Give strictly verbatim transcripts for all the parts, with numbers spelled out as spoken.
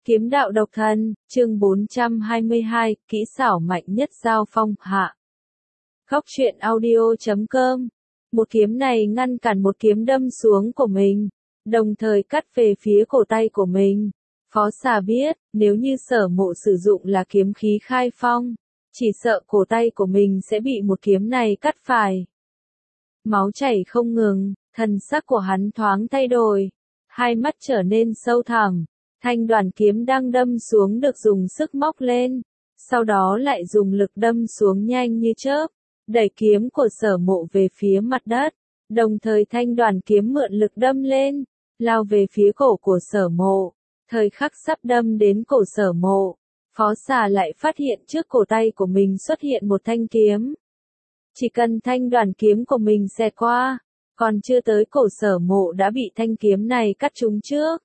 Kiếm đạo độc thân, chương bốn trăm hai mươi hai, kỹ xảo mạnh nhất giao phong hạ. Góc truyện audio chấm com. Một kiếm này ngăn cản một kiếm đâm xuống của mình, đồng thời cắt về phía cổ tay của mình. Phó Xà biết, nếu như Sở Mộ sử dụng là kiếm khí khai phong, chỉ sợ cổ tay của mình sẽ bị một kiếm này cắt phải. Máu chảy không ngừng, thần sắc của hắn thoáng thay đổi, hai mắt trở nên sâu thẳm. Thanh đoàn kiếm đang đâm xuống được dùng sức móc lên, sau đó lại dùng lực đâm xuống nhanh như chớp, đẩy kiếm của Sở Mộ về phía mặt đất, đồng thời thanh đoàn kiếm mượn lực đâm lên, lao về phía cổ của Sở Mộ. Thời khắc sắp đâm đến cổ Sở Mộ, Phó Xà lại phát hiện trước cổ tay của mình xuất hiện một thanh kiếm. Chỉ cần thanh đoàn kiếm của mình xẹt qua, còn chưa tới cổ Sở Mộ đã bị thanh kiếm này cắt trúng trước.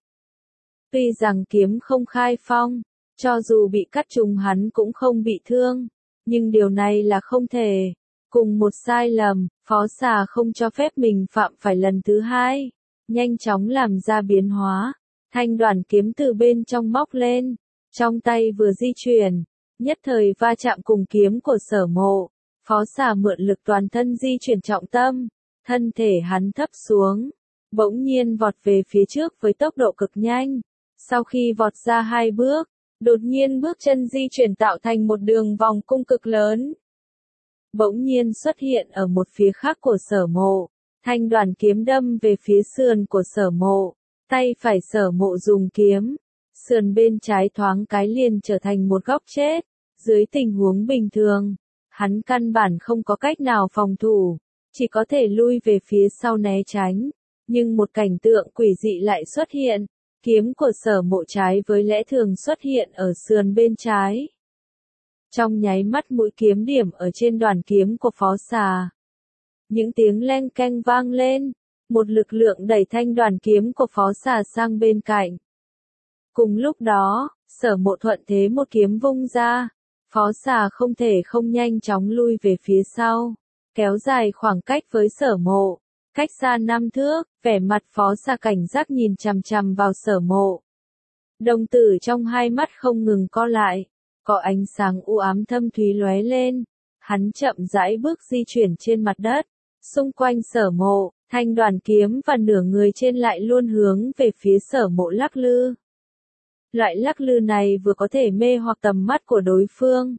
Tuy rằng kiếm không khai phong, cho dù bị cắt trúng hắn cũng không bị thương, nhưng điều này là không thể. Cùng một sai lầm, Phó Xà không cho phép mình phạm phải lần thứ hai, nhanh chóng làm ra biến hóa, thanh đoàn kiếm từ bên trong móc lên, trong tay vừa di chuyển, nhất thời va chạm cùng kiếm của Sở Mộ. Phó Xà mượn lực toàn thân di chuyển trọng tâm, thân thể hắn thấp xuống, bỗng nhiên vọt về phía trước với tốc độ cực nhanh. Sau khi vọt ra hai bước, đột nhiên bước chân di chuyển tạo thành một đường vòng cung cực lớn. Bỗng nhiên xuất hiện ở một phía khác của Sở Mộ, thanh đoàn kiếm đâm về phía sườn của Sở Mộ, tay phải Sở Mộ dùng kiếm, sườn bên trái thoáng cái liền trở thành một góc chết. Dưới tình huống bình thường, hắn căn bản không có cách nào phòng thủ, chỉ có thể lui về phía sau né tránh, nhưng một cảnh tượng quỷ dị lại xuất hiện. Kiếm của Sở Mộ trái với lẽ thường xuất hiện ở sườn bên trái. Trong nháy mắt mũi kiếm điểm ở trên đoàn kiếm của Phó Xà. Những tiếng leng keng vang lên, một lực lượng đẩy thanh đoàn kiếm của Phó Xà sang bên cạnh. Cùng lúc đó, Sở Mộ thuận thế một kiếm vung ra, Phó Xà không thể không nhanh chóng lui về phía sau, kéo dài khoảng cách với Sở Mộ. Cách xa năm thước, vẻ mặt Phó Xà cảnh giác nhìn chằm chằm vào Sở Mộ. Đồng tử trong hai mắt không ngừng co lại, có ánh sáng u ám thâm thúy lóe lên. Hắn chậm rãi bước di chuyển trên mặt đất, xung quanh Sở Mộ, thanh đoàn kiếm và nửa người trên lại luôn hướng về phía Sở Mộ lắc lư. Loại lắc lư này vừa có thể mê hoặc tầm mắt của đối phương,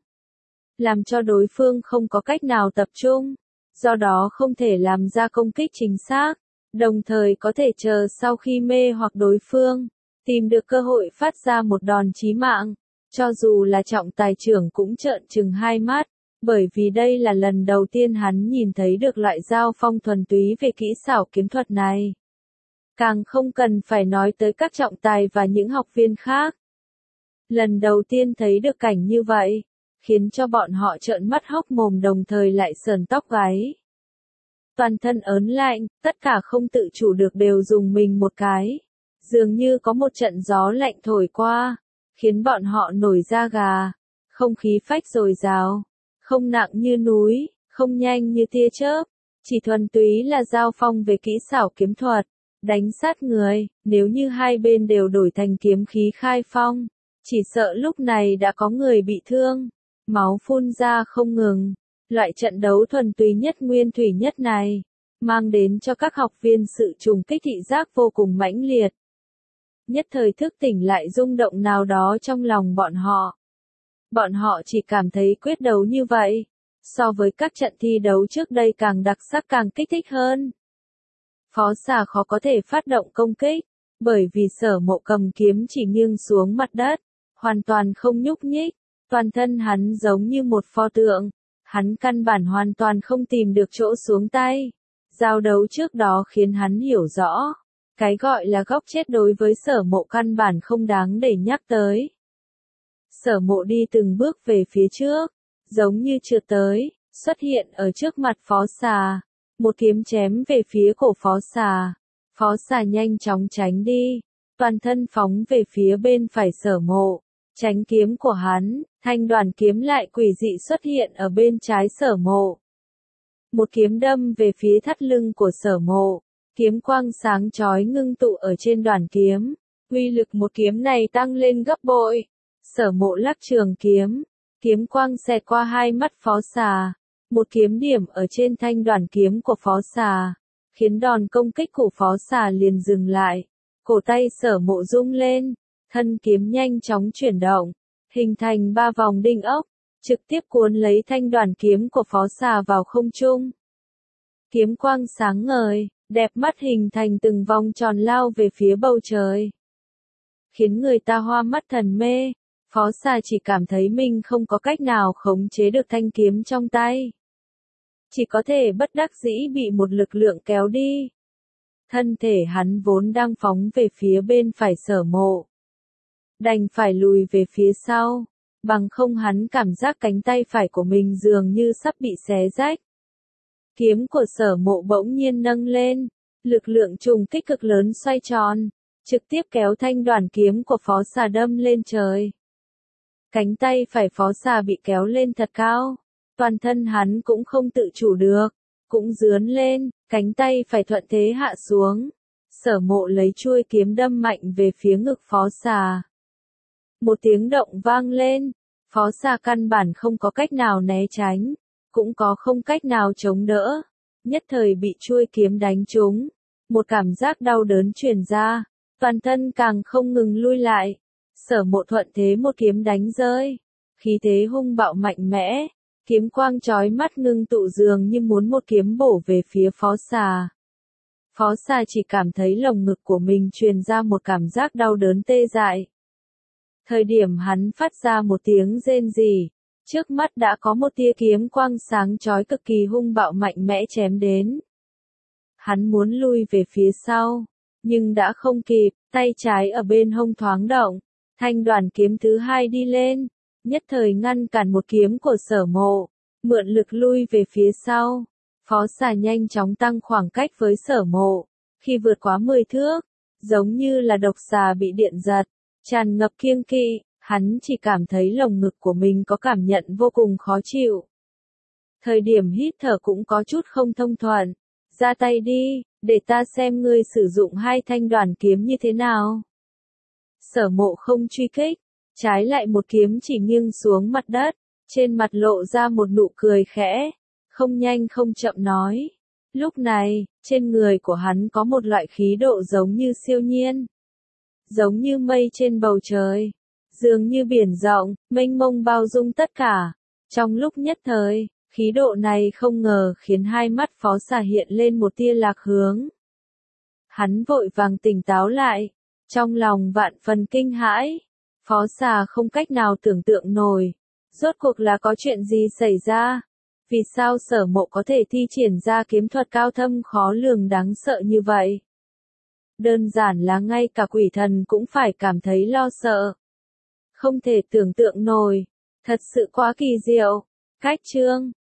làm cho đối phương không có cách nào tập trung, do đó không thể làm ra công kích chính xác, đồng thời có thể chờ sau khi mê hoặc đối phương, tìm được cơ hội phát ra một đòn chí mạng, cho dù là trọng tài trưởng cũng trợn trừng hai mắt, bởi vì đây là lần đầu tiên hắn nhìn thấy được loại giao phong thuần túy về kỹ xảo kiếm thuật này. Càng không cần phải nói tới các trọng tài và những học viên khác. Lần đầu tiên thấy được cảnh như vậy, khiến cho bọn họ trợn mắt hốc mồm đồng thời lại sờn tóc gáy. Toàn thân ớn lạnh, tất cả không tự chủ được đều dùng mình một cái. Dường như có một trận gió lạnh thổi qua, khiến bọn họ nổi da gà. Không khí phách dồi dào, không nặng như núi, không nhanh như tia chớp, chỉ thuần túy là giao phong về kỹ xảo kiếm thuật, đánh sát người. Nếu như hai bên đều đổi thành kiếm khí khai phong, chỉ sợ lúc này đã có người bị thương, máu phun ra không ngừng. Loại trận đấu thuần túy nhất nguyên thủy nhất này, mang đến cho các học viên sự trùng kích thị giác vô cùng mãnh liệt. Nhất thời thức tỉnh lại rung động nào đó trong lòng bọn họ. Bọn họ chỉ cảm thấy quyết đấu như vậy, so với các trận thi đấu trước đây càng đặc sắc càng kích thích hơn. Phó Xà khó có thể phát động công kích, bởi vì Sở Mộ cầm kiếm chỉ nghiêng xuống mặt đất, hoàn toàn không nhúc nhích, toàn thân hắn giống như một pho tượng. Hắn căn bản hoàn toàn không tìm được chỗ xuống tay. Giao đấu trước đó khiến hắn hiểu rõ, cái gọi là góc chết đối với Sở Mộ căn bản không đáng để nhắc tới. Sở Mộ đi từng bước về phía trước, giống như trượt tới, xuất hiện ở trước mặt Phó Xà, một kiếm chém về phía cổ Phó Xà. Phó Xà nhanh chóng tránh đi, toàn thân phóng về phía bên phải Sở Mộ. Tránh kiếm của hắn, thanh đoàn kiếm lại quỷ dị xuất hiện ở bên trái Sở Mộ. Một kiếm đâm về phía thắt lưng của Sở Mộ, kiếm quang sáng chói ngưng tụ ở trên đoàn kiếm, uy lực một kiếm này tăng lên gấp bội. Sở Mộ lắc trường kiếm, kiếm quang xẹt qua hai mắt Phó Xà, một kiếm điểm ở trên thanh đoàn kiếm của Phó Xà, khiến đòn công kích của Phó Xà liền dừng lại. Cổ tay Sở Mộ rung lên, thân kiếm nhanh chóng chuyển động, hình thành ba vòng đinh ốc, trực tiếp cuốn lấy thanh đoàn kiếm của Phó Xà vào không trung. Kiếm quang sáng ngời, đẹp mắt hình thành từng vòng tròn lao về phía bầu trời, khiến người ta hoa mắt thần mê. Phó Xà chỉ cảm thấy mình không có cách nào khống chế được thanh kiếm trong tay, chỉ có thể bất đắc dĩ bị một lực lượng kéo đi. Thân thể hắn vốn đang phóng về phía bên phải Sở Mộ, đành phải lùi về phía sau, bằng không hắn cảm giác cánh tay phải của mình dường như sắp bị xé rách. Kiếm của Sở Mộ bỗng nhiên nâng lên, lực lượng trùng kích cực lớn xoay tròn, trực tiếp kéo thanh đoàn kiếm của Phó Xà đâm lên trời. Cánh tay phải Phó Xà bị kéo lên thật cao, toàn thân hắn cũng không tự chủ được, cũng rướn lên, cánh tay phải thuận thế hạ xuống. Sở Mộ lấy chuôi kiếm đâm mạnh về phía ngực Phó Xà. Một tiếng động vang lên, Phó Xà căn bản không có cách nào né tránh, cũng có không cách nào chống đỡ, nhất thời bị chuôi kiếm đánh trúng, một cảm giác đau đớn truyền ra, toàn thân càng không ngừng lui lại. Sở Mộ thuận thế một kiếm đánh rơi, khí thế hung bạo mạnh mẽ, kiếm quang chói mắt ngưng tụ dường như muốn một kiếm bổ về phía Phó Xà. Phó Xà chỉ cảm thấy lồng ngực của mình truyền ra một cảm giác đau đớn tê dại. Thời điểm hắn phát ra một tiếng rên rỉ, trước mắt đã có một tia kiếm quang sáng chói cực kỳ hung bạo mạnh mẽ chém đến. Hắn muốn lui về phía sau, nhưng đã không kịp, tay trái ở bên hông thoáng động, thanh đoàn kiếm thứ hai đi lên, nhất thời ngăn cản một kiếm của Sở Mộ, mượn lực lui về phía sau. Phó Xà nhanh chóng tăng khoảng cách với Sở Mộ, khi vượt quá mười thước, giống như là độc xà bị điện giật, tràn ngập kiêng kỵ, hắn chỉ cảm thấy lồng ngực của mình có cảm nhận vô cùng khó chịu. Thời điểm hít thở cũng có chút không thông thuận, ra tay đi, để ta xem ngươi sử dụng hai thanh đoàn kiếm như thế nào. Sở Mộ không truy kích, trái lại một kiếm chỉ nghiêng xuống mặt đất, trên mặt lộ ra một nụ cười khẽ, không nhanh không chậm nói. Lúc này, trên người của hắn có một loại khí độ giống như siêu nhiên, giống như mây trên bầu trời, dường như biển rộng, mênh mông bao dung tất cả. Trong lúc nhất thời, khí độ này không ngờ khiến hai mắt Phó Xà hiện lên một tia lạc hướng. Hắn vội vàng tỉnh táo lại, trong lòng vạn phần kinh hãi. Phó Xà không cách nào tưởng tượng nổi, rốt cuộc là có chuyện gì xảy ra? Vì sao Sở Mộ có thể thi triển ra kiếm thuật cao thâm khó lường đáng sợ như vậy? Đơn giản là ngay cả quỷ thần cũng phải cảm thấy lo sợ. Không thể tưởng tượng nổi, thật sự quá kỳ diệu. Cách chương